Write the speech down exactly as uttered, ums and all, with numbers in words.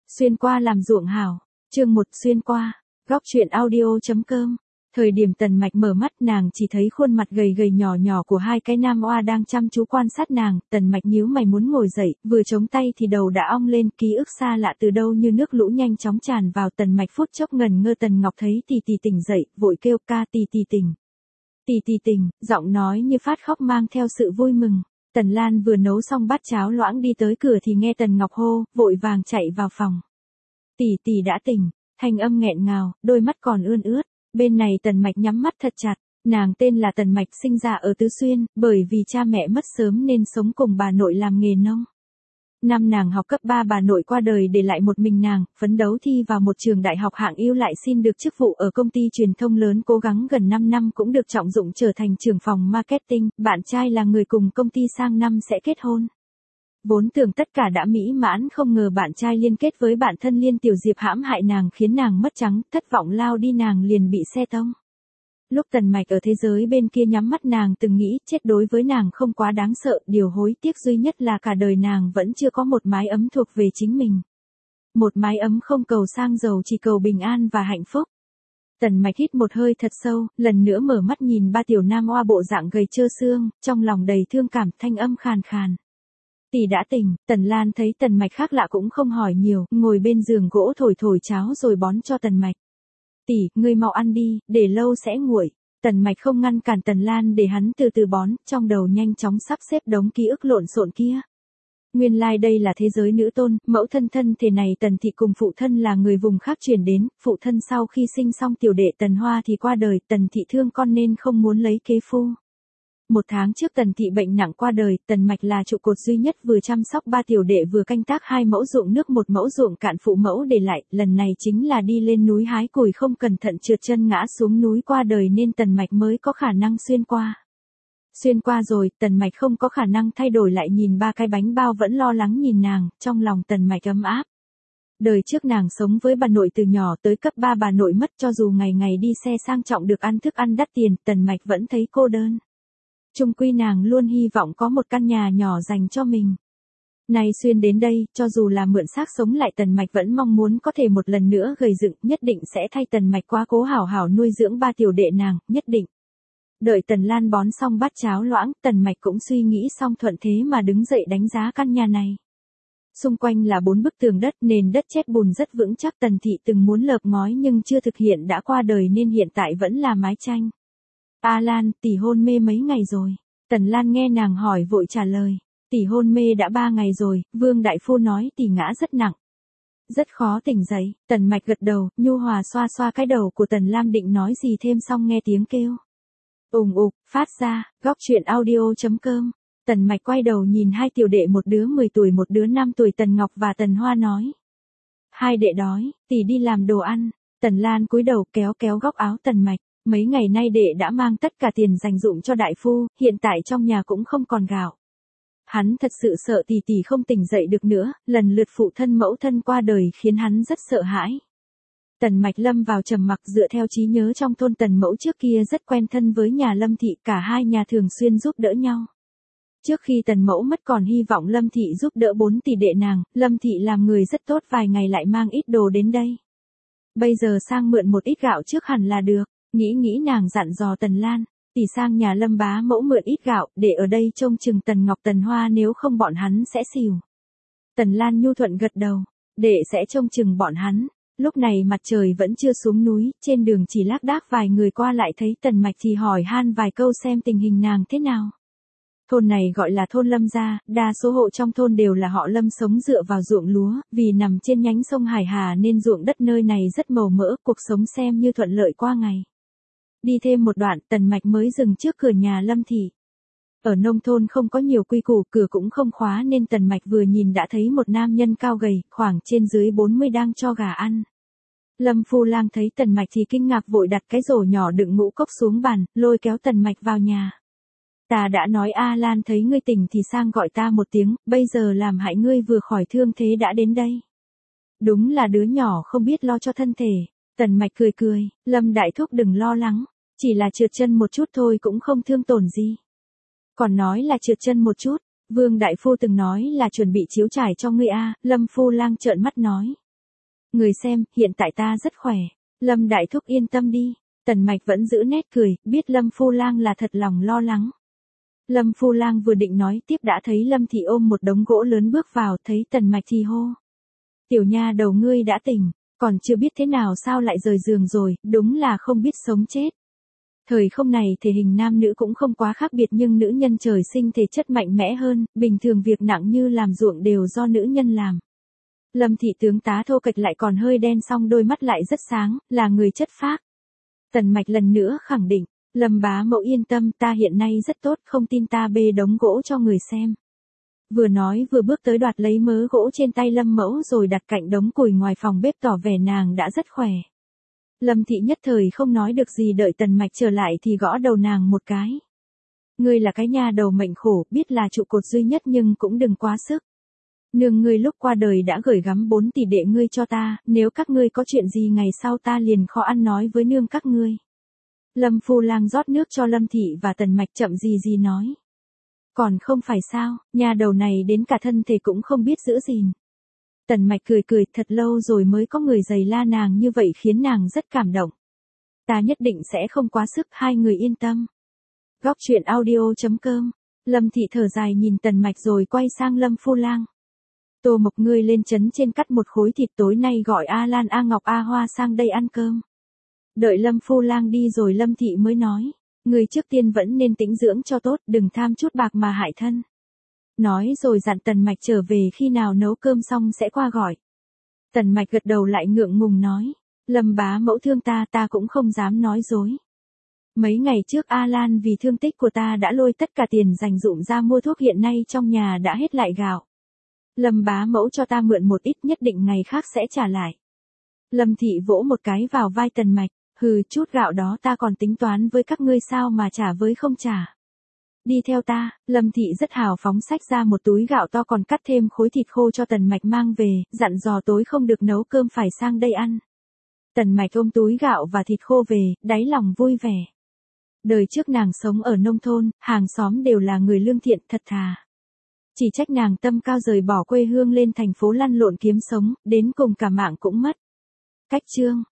Xuyên qua làm ruộng hảo. Chương một xuyên qua. Góc truyện audio.com. Thời điểm Tần Mạch mở mắt nàng chỉ thấy khuôn mặt gầy gầy nhỏ nhỏ của hai cái nam oa đang chăm chú quan sát nàng. Tần Mạch nhíu mày muốn ngồi dậy, vừa chống tay thì đầu đã ong lên, ký ức xa lạ từ đâu như nước lũ nhanh chóng tràn vào. Tần Mạch phút chốc ngần ngơ. Tần Ngọc thấy Tì Tì tỉnh dậy, vội kêu ca Tì Tì tỉnh. Tì Tì tỉnh, giọng nói như phát khóc mang theo sự vui mừng. Tần Lan vừa nấu xong bát cháo loãng đi tới cửa thì nghe Tần Ngọc hô, vội vàng chạy vào phòng. Tì Tì đã tỉnh, thanh âm nghẹn ngào, đôi mắt còn ươn ướt. Bên này Tần Mạch nhắm mắt thật chặt, nàng tên là Tần Mạch, sinh ra ở Tứ Xuyên, bởi vì cha mẹ mất sớm nên sống cùng bà nội làm nghề nông. Năm nàng học cấp ba bà nội qua đời để lại một mình nàng, phấn đấu thi vào một trường đại học hạng ưu lại xin được chức vụ ở công ty truyền thông lớn, cố gắng gần năm năm cũng được trọng dụng trở thành trưởng phòng marketing, bạn trai là người cùng công ty sang năm sẽ kết hôn. Vốn tưởng tất cả đã mỹ mãn, không ngờ bạn trai liên kết với bạn thân Liên Tiểu Diệp hãm hại nàng khiến nàng mất trắng, thất vọng lao đi, nàng liền bị xe tông. Lúc Tần Mạch ở thế giới bên kia nhắm mắt nàng từng nghĩ chết đối với nàng không quá đáng sợ, điều hối tiếc duy nhất là cả đời nàng vẫn chưa có một mái ấm thuộc về chính mình. Một mái ấm không cầu sang giàu, chỉ cầu bình an và hạnh phúc. Tần Mạch hít một hơi thật sâu, lần nữa mở mắt nhìn ba tiểu nam oa bộ dạng gầy trơ xương, trong lòng đầy thương cảm, thanh âm khàn khàn. Tỷ đã tỉnh. Tần Lan thấy Tần Mạch khác lạ cũng không hỏi nhiều, ngồi bên giường gỗ thổi thổi cháo rồi bón cho Tần Mạch. Tỷ, ngươi mau ăn đi, để lâu sẽ nguội. Tần Mạch không ngăn cản Tần Lan để hắn từ từ bón, trong đầu nhanh chóng sắp xếp đống ký ức lộn xộn kia. Nguyên lai like đây là thế giới nữ tôn, mẫu thân thân thể này Tần Thị cùng phụ thân là người vùng khác chuyển đến, phụ thân sau khi sinh xong tiểu đệ Tần Hoa thì qua đời, Tần Thị thương con nên không muốn lấy kế phu. Một tháng trước Tần Thị bệnh nặng qua đời, Tần Mạch là trụ cột duy nhất vừa chăm sóc ba tiểu đệ vừa canh tác hai mẫu ruộng nước, một mẫu ruộng cạn phụ mẫu để lại, lần này chính là đi lên núi hái củi không cẩn thận trượt chân ngã xuống núi qua đời nên Tần Mạch mới có khả năng xuyên qua. Xuyên qua rồi, Tần Mạch không có khả năng thay đổi, lại nhìn ba cái bánh bao vẫn lo lắng nhìn nàng, trong lòng Tần Mạch ấm áp. Đời trước nàng sống với bà nội từ nhỏ, tới cấp ba bà nội mất, cho dù ngày ngày đi xe sang trọng được ăn thức ăn đắt tiền, Tần Mạch vẫn thấy cô đơn. Chung quy nàng luôn hy vọng có một căn nhà nhỏ dành cho mình. Nay xuyên đến đây, cho dù là mượn xác sống lại, Tần Mạch vẫn mong muốn có thể một lần nữa gầy dựng, nhất định sẽ thay Tần Mạch quá cố hảo hảo nuôi dưỡng ba tiểu đệ nàng, nhất định. Đợi Tần Lan bón xong bát cháo loãng, Tần Mạch cũng suy nghĩ xong thuận thế mà đứng dậy đánh giá căn nhà này. Xung quanh là bốn bức tường đất, nền đất chét bùn rất vững chắc, Tần Thị từng muốn lợp ngói nhưng chưa thực hiện, đã qua đời nên hiện tại vẫn là mái tranh. A Lan, tỷ hôn mê mấy ngày rồi? Tần Lan nghe nàng hỏi vội trả lời. Tỷ hôn mê đã ba ngày rồi, Vương đại phu nói tỷ ngã rất nặng. Rất khó tỉnh dậy. Tần Mạch gật đầu, nhu hòa xoa xoa cái đầu của Tần Lam định nói gì thêm xong nghe tiếng kêu ùng ục phát ra. Góc truyện audio.com. Tần Mạch quay đầu nhìn hai tiểu đệ, một đứa mười tuổi một đứa năm tuổi, Tần Ngọc và Tần Hoa nói. Hai đệ đói, tỷ đi làm đồ ăn. Tần Lan cúi đầu kéo kéo góc áo Tần Mạch. Mấy ngày nay đệ đã mang tất cả tiền dành dụm cho đại phu, hiện tại trong nhà cũng không còn gạo. Hắn thật sự sợ tỷ tỷ không tỉnh dậy được nữa, lần lượt phụ thân mẫu thân qua đời khiến hắn rất sợ hãi. Tần Mạch lâm vào trầm mặc, dựa theo trí nhớ trong thôn Tần Mẫu trước kia rất quen thân với nhà Lâm Thị, cả hai nhà thường xuyên giúp đỡ nhau. Trước khi Tần Mẫu mất còn hy vọng Lâm Thị giúp đỡ bốn tỷ đệ nàng, Lâm Thị làm người rất tốt, vài ngày lại mang ít đồ đến đây. Bây giờ sang mượn một ít gạo trước hẳn là được. Nghĩ nghĩ nàng dặn dò Tần Lan, tỷ sang nhà Lâm bá mẫu mượn ít gạo, để ở đây trông chừng Tần Ngọc Tần Hoa, nếu không bọn hắn sẽ xỉu. Tần Lan nhu thuận gật đầu, đệ sẽ trông chừng bọn hắn. Lúc này mặt trời vẫn chưa xuống núi, trên đường chỉ lác đác vài người qua lại thấy Tần Mạch thì hỏi han vài câu xem tình hình nàng thế nào. Thôn này gọi là thôn Lâm gia, đa số hộ trong thôn đều là họ Lâm, sống dựa vào ruộng lúa, vì nằm trên nhánh sông Hải Hà nên ruộng đất nơi này rất màu mỡ, cuộc sống xem như thuận lợi qua ngày. Đi thêm một đoạn, Tần Mạch mới dừng trước cửa nhà Lâm Thị. Ở nông thôn không có nhiều quy củ, cửa cũng không khóa nên Tần Mạch vừa nhìn đã thấy một nam nhân cao gầy, khoảng trên dưới bốn mươi đang cho gà ăn. Lâm Phu Lang thấy Tần Mạch thì kinh ngạc, vội đặt cái rổ nhỏ đựng ngũ cốc xuống bàn, lôi kéo Tần Mạch vào nhà. Ta đã nói A Lan thấy ngươi tỉnh thì sang gọi ta một tiếng, bây giờ làm hại ngươi vừa khỏi thương thế đã đến đây. Đúng là đứa nhỏ không biết lo cho thân thể. Tần Mạch cười cười, Lâm đại thúc đừng lo lắng, chỉ là trượt chân một chút thôi cũng không thương tổn gì. Còn nói là trượt chân một chút, Vương đại phu từng nói là chuẩn bị chiếu trải cho ngươi a. Lâm Phu Lang trợn mắt nói. Người xem, hiện tại ta rất khỏe. Lâm đại thúc yên tâm đi. Tần Mạch vẫn giữ nét cười, biết Lâm Phu Lang là thật lòng lo lắng. Lâm Phu Lang vừa định nói tiếp đã thấy Lâm Thị ôm một đống gỗ lớn bước vào, thấy Tần Mạch thì hô. Tiểu nha đầu ngươi đã tỉnh, còn chưa biết thế nào sao lại rời giường rồi, đúng là không biết sống chết. Thời không này thể hình nam nữ cũng không quá khác biệt nhưng nữ nhân trời sinh thể chất mạnh mẽ hơn, bình thường việc nặng như làm ruộng đều do nữ nhân làm. Lâm Thị tướng tá thô kệch lại còn hơi đen song đôi mắt lại rất sáng, là người chất phác. Tần Mạch lần nữa khẳng định, Lâm bá mẫu yên tâm, ta hiện nay rất tốt, không tin ta bê đống gỗ cho người xem. Vừa nói vừa bước tới đoạt lấy mớ gỗ trên tay Lâm mẫu rồi đặt cạnh đống củi ngoài phòng bếp tỏ vẻ nàng đã rất khỏe. Lâm Thị nhất thời không nói được gì, đợi Tần Mạch trở lại thì gõ đầu nàng một cái. Ngươi là cái nha đầu mệnh khổ, biết là trụ cột duy nhất nhưng cũng đừng quá sức. Nương ngươi lúc qua đời đã gửi gắm bốn tỷ đệ ngươi cho ta, nếu các ngươi có chuyện gì ngày sau ta liền khó ăn nói với nương các ngươi. Lâm Phu Lang rót nước cho Lâm Thị và Tần Mạch chậm gì gì nói. Còn không phải sao, nhà đầu này đến cả thân thể cũng không biết giữ gìn. Tần Mạch cười cười, thật lâu rồi mới có người giày la nàng như vậy khiến nàng rất cảm động. Ta nhất định sẽ không quá sức, hai người yên tâm. Góc truyện audio chấm com. Lâm Thị thở dài nhìn Tần Mạch rồi quay sang Lâm Phu Lang. Tô Mộc ngươi lên trấn trên cắt một khối thịt, tối nay gọi A Lan A Ngọc A Hoa sang đây ăn cơm. Đợi Lâm Phu Lang đi rồi Lâm Thị mới nói. Ngươi trước tiên vẫn nên tĩnh dưỡng cho tốt, đừng tham chút bạc mà hại thân. Nói rồi dặn Tần Mạch trở về khi nào nấu cơm xong sẽ qua gọi. Tần Mạch gật đầu lại ngượng ngùng nói. Lâm bá mẫu thương ta, ta cũng không dám nói dối. Mấy ngày trước A Lan vì thương tích của ta đã lôi tất cả tiền dành dụm ra mua thuốc, hiện nay trong nhà đã hết lại gạo. Lâm bá mẫu cho ta mượn một ít, nhất định ngày khác sẽ trả lại. Lâm Thị vỗ một cái vào vai Tần Mạch. Hừ, chút gạo đó ta còn tính toán với các ngươi sao mà trả với không trả. Đi theo ta. Lâm Thị rất hào phóng xách ra một túi gạo to còn cắt thêm khối thịt khô cho Tần Mạch mang về, dặn dò tối không được nấu cơm phải sang đây ăn. Tần Mạch ôm túi gạo và thịt khô về, đáy lòng vui vẻ. Đời trước nàng sống ở nông thôn, hàng xóm đều là người lương thiện thật thà. Chỉ trách nàng tâm cao rời bỏ quê hương lên thành phố lăn lộn kiếm sống, đến cùng cả mạng cũng mất. Cách chương